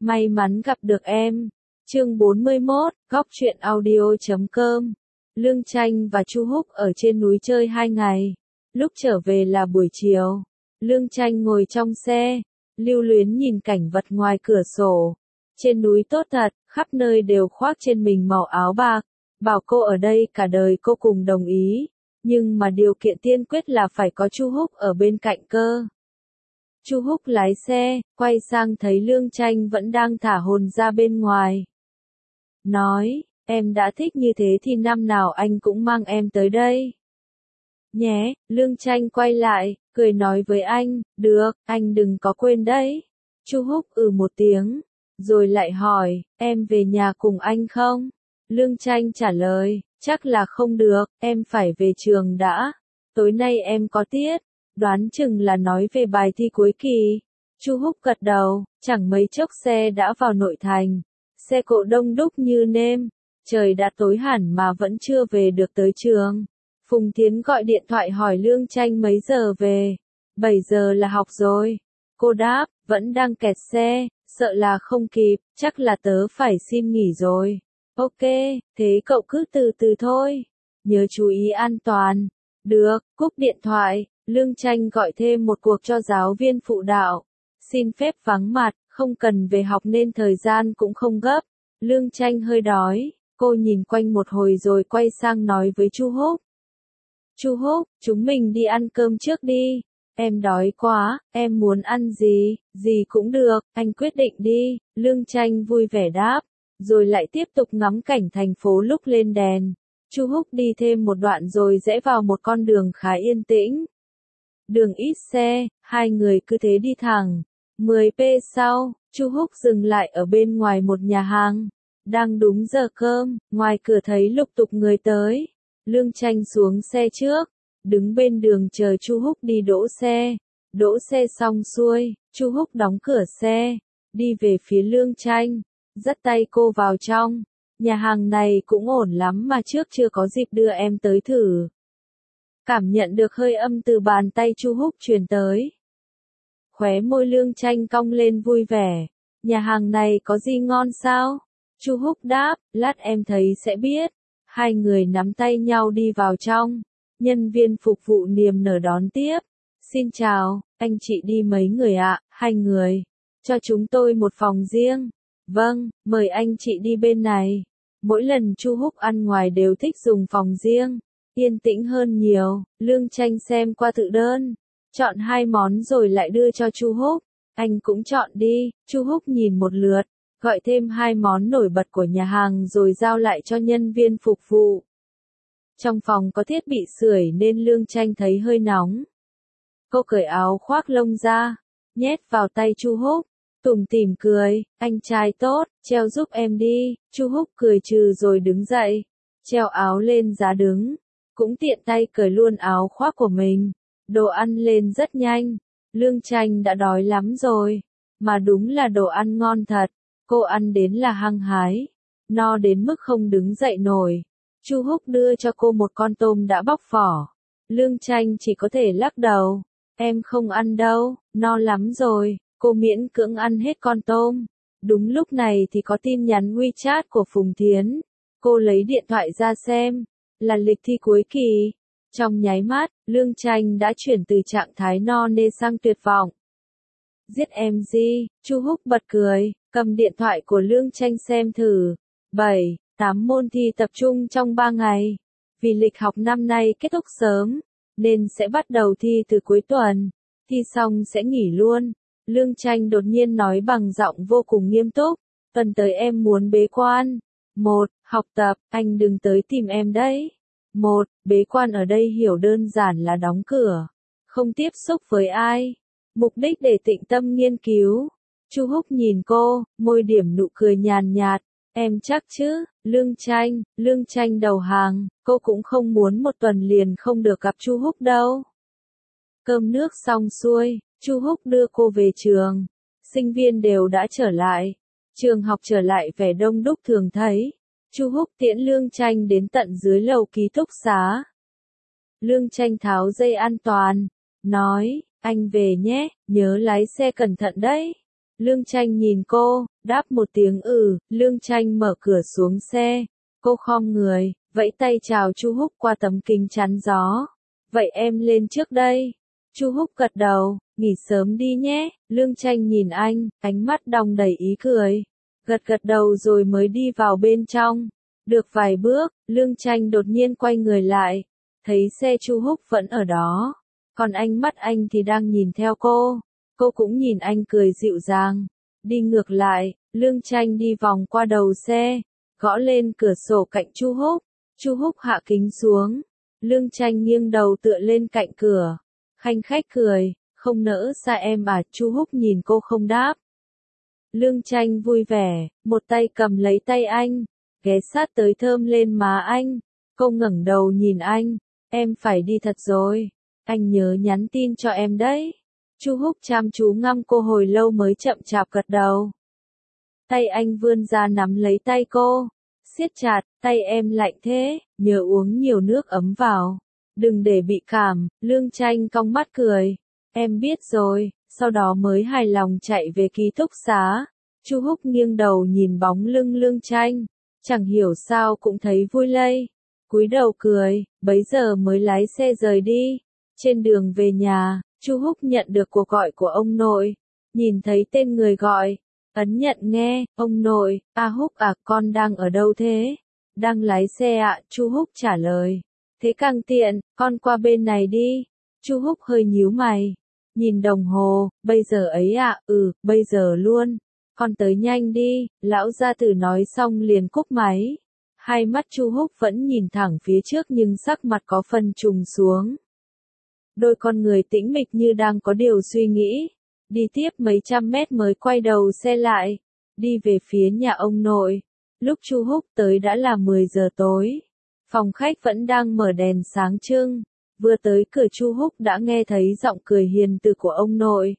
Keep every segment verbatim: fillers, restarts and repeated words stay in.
may mắn gặp được em. Chương bốn mươi mốt, góc truyện audio chấm com. Lương Tranh và Chu Húc ở trên núi chơi hai ngày. Lúc trở về là buổi chiều. Lương Tranh ngồi trong xe, lưu luyến nhìn cảnh vật ngoài cửa sổ. Trên núi tốt thật, khắp nơi đều khoác trên mình màu áo bạc. Bảo cô ở đây cả đời cô cùng đồng ý. Nhưng mà điều kiện tiên quyết là phải có Chu Húc ở bên cạnh cơ. Chu Húc lái xe, quay sang thấy Lương Tranh vẫn đang thả hồn ra bên ngoài. Nói, em đã thích như thế thì năm nào anh cũng mang em tới đây. Nhé, Lương Tranh quay lại, cười nói với anh, được, anh đừng có quên đấy. Chu Húc ừ một tiếng, rồi lại hỏi, em về nhà cùng anh không? Lương Tranh trả lời, chắc là không được, em phải về trường đã. Tối nay em có tiết, đoán chừng là nói về bài thi cuối kỳ. Chu Húc gật đầu, chẳng mấy chốc xe đã vào nội thành. Xe cộ đông đúc như nêm, trời đã tối hẳn mà vẫn chưa về được tới trường. Phùng Thiến gọi điện thoại hỏi Lương Tranh mấy giờ về. bảy giờ là học rồi. Cô đáp, vẫn đang kẹt xe, sợ là không kịp, chắc là tớ phải xin nghỉ rồi. Ok, thế cậu cứ từ từ thôi. Nhớ chú ý an toàn. Được, cúp điện thoại, Lương Tranh gọi thêm một cuộc cho giáo viên phụ đạo. Xin phép vắng mặt, không cần về học nên thời gian cũng không gấp. Lương Tranh hơi đói, cô nhìn quanh một hồi rồi quay sang nói với Chu Húc. Chu Húc, chúng mình đi ăn cơm trước đi. Em đói quá, em muốn ăn gì, gì cũng được, anh quyết định đi. Lương Tranh vui vẻ đáp, rồi lại tiếp tục ngắm cảnh thành phố lúc lên đèn. Chu Húc đi thêm một đoạn rồi rẽ vào một con đường khá yên tĩnh. Đường ít xe, hai người cứ thế đi thẳng. mười phút sau, Chu Húc dừng lại ở bên ngoài một nhà hàng. Đang đúng giờ cơm, ngoài cửa thấy lục tục người tới. Lương Tranh xuống xe trước, đứng bên đường chờ Chu Húc đi đỗ xe. Đỗ xe xong xuôi, Chu Húc đóng cửa xe, đi về phía Lương Tranh, dắt tay cô vào trong. Nhà hàng này cũng ổn lắm mà trước chưa có dịp đưa em tới thử. Cảm nhận được hơi âm từ bàn tay Chu Húc truyền tới. Khóe môi Lương Tranh cong lên vui vẻ. Nhà hàng này có gì ngon sao? Chu Húc đáp, lát em thấy sẽ biết. Hai người nắm tay nhau đi vào trong. Nhân viên phục vụ niềm nở đón tiếp. Xin chào, anh chị đi mấy người ạ? Hai người. Cho chúng tôi một phòng riêng. Vâng, mời anh chị đi bên này. Mỗi lần Chu Húc ăn ngoài đều thích dùng phòng riêng. Yên tĩnh hơn nhiều. Lương Tranh xem qua thực đơn. Chọn hai món rồi lại đưa cho Chu Húc. Anh cũng chọn đi. Chu Húc nhìn một lượt, gọi thêm hai món nổi bật của nhà hàng rồi giao lại cho nhân viên phục vụ. Trong phòng có thiết bị sưởi nên Lương Tranh thấy hơi nóng. Cô cởi áo khoác lông ra, nhét vào tay Chu Húc, tủm tỉm cười, anh trai tốt, treo giúp em đi. Chu Húc cười trừ rồi đứng dậy, treo áo lên giá đứng, cũng tiện tay cởi luôn áo khoác của mình. Đồ ăn lên rất nhanh, Lương Tranh đã đói lắm rồi, mà đúng là đồ ăn ngon thật. Cô ăn đến là hăng hái, no đến mức không đứng dậy nổi. Chu Húc đưa cho cô một con tôm đã bóc vỏ. Lương Tranh chỉ có thể lắc đầu. Em không ăn đâu, no lắm rồi. Cô miễn cưỡng ăn hết con tôm. Đúng lúc này thì có tin nhắn WeChat của Phùng Thiến. Cô lấy điện thoại ra xem, là lịch thi cuối kỳ. Trong nháy mắt, Lương Tranh đã chuyển từ trạng thái no nê sang tuyệt vọng. Giết em gì? Chu Húc bật cười, cầm điện thoại của Lương Tranh xem thử. bảy, tám môn thi tập trung trong ba ngày. Vì lịch học năm nay kết thúc sớm, nên sẽ bắt đầu thi từ cuối tuần. Thi xong sẽ nghỉ luôn. Lương Tranh đột nhiên nói bằng giọng vô cùng nghiêm túc. Tuần tới em muốn bế quan. Một, học tập, anh đừng tới tìm em đấy. Một, bế quan ở đây hiểu đơn giản là đóng cửa, không tiếp xúc với ai. Mục đích để tĩnh tâm nghiên cứu. Chu Húc nhìn cô, môi điểm nụ cười nhàn nhạt. Em chắc chứ? Lương Tranh, Lương Tranh đầu hàng, cô cũng không muốn một tuần liền không được gặp Chu Húc đâu. Cơm nước xong xuôi, Chu Húc đưa cô về trường. Sinh viên đều đã trở lại. Trường học trở lại vẻ đông đúc thường thấy. Chu Húc tiễn Lương Tranh đến tận dưới lầu ký túc xá. Lương Tranh tháo dây an toàn, nói, anh về nhé, nhớ lái xe cẩn thận đấy. Lương Tranh nhìn cô, đáp một tiếng ừ, Lương Tranh mở cửa xuống xe. Cô khom người, vẫy tay chào Chu Húc qua tấm kính chắn gió. Vậy em lên trước đây. Chu Húc gật đầu, nghỉ sớm đi nhé. Lương Tranh nhìn anh, ánh mắt đong đầy ý cười. Gật gật đầu rồi mới đi vào bên trong. Được vài bước, Lương Tranh đột nhiên quay người lại. Thấy xe Chu Húc vẫn ở đó. Còn ánh mắt anh thì đang nhìn theo cô. Cô cũng nhìn anh cười dịu dàng. Đi ngược lại, Lương Tranh đi vòng qua đầu xe. Gõ lên cửa sổ cạnh Chu Húc. Chu Húc hạ kính xuống. Lương Tranh nghiêng đầu tựa lên cạnh cửa. Khanh khách cười, không nỡ xa em à, Chu Húc nhìn cô không đáp. Lương Tranh vui vẻ, một tay cầm lấy tay anh, ghé sát tới thơm lên má anh. Cô ngẩng đầu nhìn anh, em phải đi thật rồi, anh nhớ nhắn tin cho em đấy. Chu Húc chăm chú ngắm cô hồi lâu mới chậm chạp gật đầu. Tay anh vươn ra nắm lấy tay cô, siết chặt, tay em lạnh thế, nhớ uống nhiều nước ấm vào. Đừng để bị cảm, Lương Tranh cong mắt cười. Em biết rồi, sau đó mới hài lòng chạy về ký túc xá. Chu Húc nghiêng đầu nhìn bóng lưng Lương Tranh, chẳng hiểu sao cũng thấy vui lây. Cúi đầu cười, bấy giờ mới lái xe rời đi. Trên đường về nhà, Chu Húc nhận được cuộc gọi của ông nội. Nhìn thấy tên người gọi, ấn nhận nghe. Ông nội, A Húc à, con đang ở đâu thế? Đang lái xe ạ, Chu Húc trả lời. Thế càng tiện, con qua bên này đi. Chu Húc hơi nhíu mày. Nhìn đồng hồ, bây giờ ấy ạ, à? Ừ, bây giờ luôn. Con tới nhanh đi, lão gia tử nói xong liền cúp máy. Hai mắt Chu Húc vẫn nhìn thẳng phía trước nhưng sắc mặt có phần trùng xuống. Đôi con người tĩnh mịch như đang có điều suy nghĩ. Đi tiếp mấy trăm mét mới quay đầu xe lại. Đi về phía nhà ông nội. Lúc Chu Húc tới đã là mười giờ tối. Phòng khách vẫn đang mở đèn sáng trưng. Vừa tới cửa Chu Húc đã nghe thấy giọng cười hiền từ của ông nội.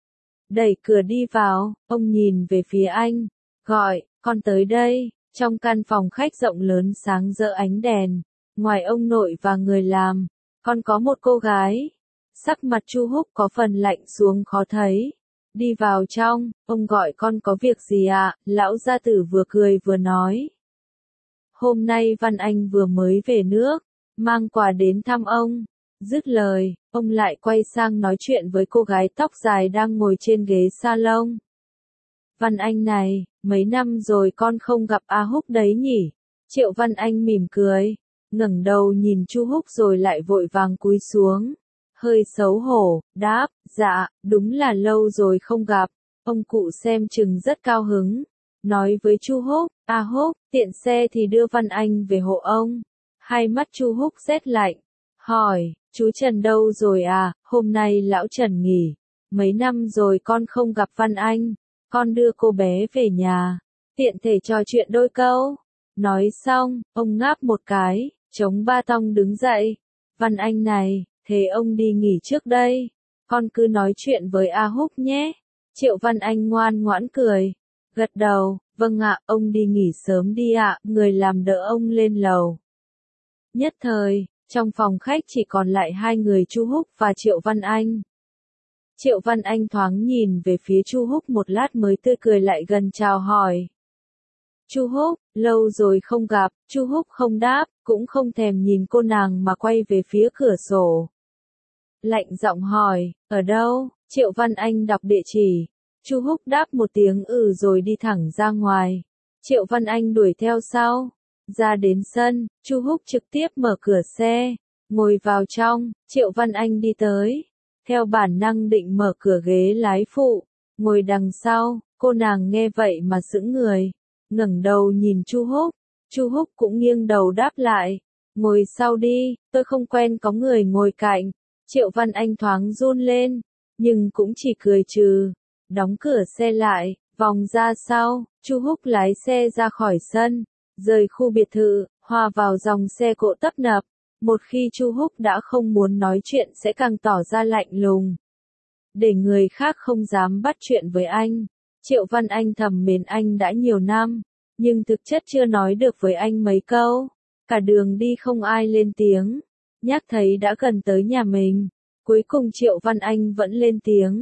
Đẩy cửa đi vào, ông nhìn về phía anh. Gọi, con tới đây. Trong căn phòng khách rộng lớn sáng rỡ ánh đèn. Ngoài ông nội và người làm, còn có một cô gái. Sắc mặt Chu Húc có phần lạnh xuống khó thấy. Đi vào trong, ông gọi con có việc gì ạ? À? Lão gia tử vừa cười vừa nói. Hôm nay Văn Anh vừa mới về nước, mang quà đến thăm ông. Dứt lời, ông lại quay sang nói chuyện với cô gái tóc dài đang ngồi trên ghế salon. Văn Anh này, mấy năm rồi con không gặp A Húc đấy nhỉ? Triệu Văn Anh mỉm cười, ngẩng đầu nhìn Chu Húc rồi lại vội vàng cúi xuống. Hơi xấu hổ, đáp, dạ, đúng là lâu rồi không gặp. Ông cụ xem chừng rất cao hứng. Nói với Chu Húc, A Húc, tiện xe thì đưa Văn Anh về hộ ông. Hai mắt Chu Húc rét lạnh. Hỏi, chú Trần đâu rồi à? Hôm nay lão Trần nghỉ. Mấy năm rồi con không gặp Văn Anh. Con đưa cô bé về nhà. Tiện thể trò chuyện đôi câu. Nói xong, ông ngáp một cái, chống ba tong đứng dậy. Văn Anh này, thế ông đi nghỉ trước đây. Con cứ nói chuyện với A Húc nhé. Triệu Văn Anh ngoan ngoãn cười. Gật đầu, vâng ạ, ông đi nghỉ sớm đi ạ, người làm đỡ ông lên lầu. Nhất thời, trong phòng khách chỉ còn lại hai người Chu Húc và Triệu Văn Anh. Triệu Văn Anh thoáng nhìn về phía Chu Húc một lát mới tươi cười lại gần chào hỏi. Chu Húc, lâu rồi không gặp, Chu Húc không đáp, cũng không thèm nhìn cô nàng mà quay về phía cửa sổ. Lạnh giọng hỏi, ở đâu? Triệu Văn Anh đọc địa chỉ. Chu Húc đáp một tiếng ừ rồi đi thẳng ra ngoài. Triệu Văn Anh đuổi theo sau. Ra đến sân, Chu Húc trực tiếp mở cửa xe, ngồi vào trong. Triệu Văn Anh đi tới, theo bản năng định mở cửa ghế lái phụ, ngồi đằng sau. Cô nàng nghe vậy mà sững người, ngẩng đầu nhìn Chu Húc. Chu Húc cũng nghiêng đầu đáp lại, ngồi sau đi, tôi không quen có người ngồi cạnh. Triệu Văn Anh thoáng run lên, nhưng cũng chỉ cười trừ, đóng cửa xe lại, vòng ra sau. Chu Húc lái xe ra khỏi sân, rời khu biệt thự, hòa vào dòng xe cộ tấp nập. Một khi Chu Húc đã không muốn nói chuyện sẽ càng tỏ ra lạnh lùng, để người khác không dám bắt chuyện với anh. Triệu Văn Anh thầm mến anh đã nhiều năm, nhưng thực chất chưa nói được với anh mấy câu. Cả đường đi không ai lên tiếng, nhắc thấy đã gần tới nhà mình. Cuối cùng Triệu Văn Anh vẫn lên tiếng.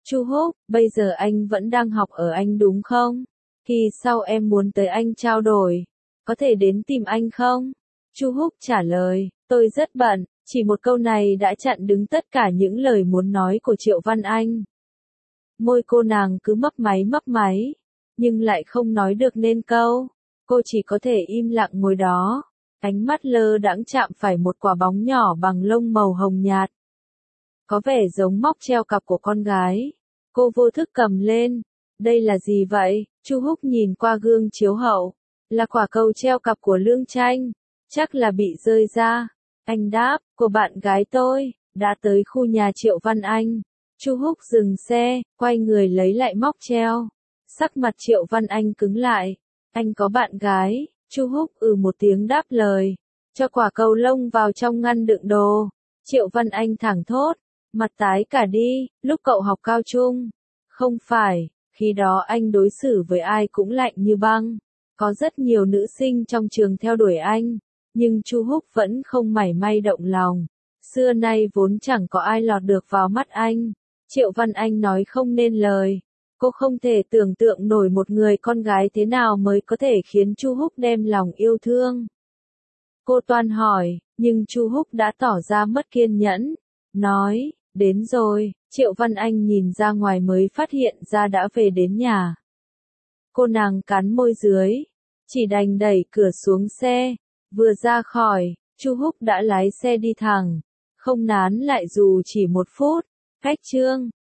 Chu Húc, bây giờ anh vẫn đang học ở Anh đúng không? Kỳ sau em muốn tới Anh trao đổi, có thể đến tìm anh không? Chu Húc trả lời, tôi rất bận, chỉ một câu này đã chặn đứng tất cả những lời muốn nói của Triệu Văn Anh. Môi cô nàng cứ mấp máy mấp máy, nhưng lại không nói được nên câu. Cô chỉ có thể im lặng ngồi đó, ánh mắt lơ đãng chạm phải một quả bóng nhỏ bằng lông màu hồng nhạt. Có vẻ giống móc treo cặp của con gái. Cô vô thức cầm lên. Đây là gì vậy? Chu Húc nhìn qua gương chiếu hậu. Là quả cầu treo cặp của Lương Tranh. Chắc là bị rơi ra. Anh đáp, của bạn gái tôi, đã tới khu nhà Triệu Văn Anh. Chu Húc dừng xe, quay người lấy lại móc treo. Sắc mặt Triệu Văn Anh cứng lại. Anh có bạn gái? Chu Húc ừ một tiếng đáp lời. Cho quả cầu lông vào trong ngăn đựng đồ. Triệu Văn Anh thẳng thốt. Mặt tái cả đi, lúc cậu học cao trung. Không phải, khi đó anh đối xử với ai cũng lạnh như băng. Có rất nhiều nữ sinh trong trường theo đuổi anh, nhưng Chu Húc vẫn không mảy may động lòng. Xưa nay vốn chẳng có ai lọt được vào mắt anh. Triệu Văn Anh nói không nên lời. Cô không thể tưởng tượng nổi một người con gái thế nào mới có thể khiến Chu Húc đem lòng yêu thương. Cô toan hỏi, nhưng Chu Húc đã tỏ ra mất kiên nhẫn. Nói, đến rồi. Triệu Văn Anh nhìn ra ngoài mới phát hiện ra đã về đến nhà. Cô nàng cắn môi dưới, chỉ đành đẩy cửa xuống xe. Vừa ra khỏi, Chu Húc đã lái xe đi thẳng, không nán lại dù chỉ một phút. Khách trương,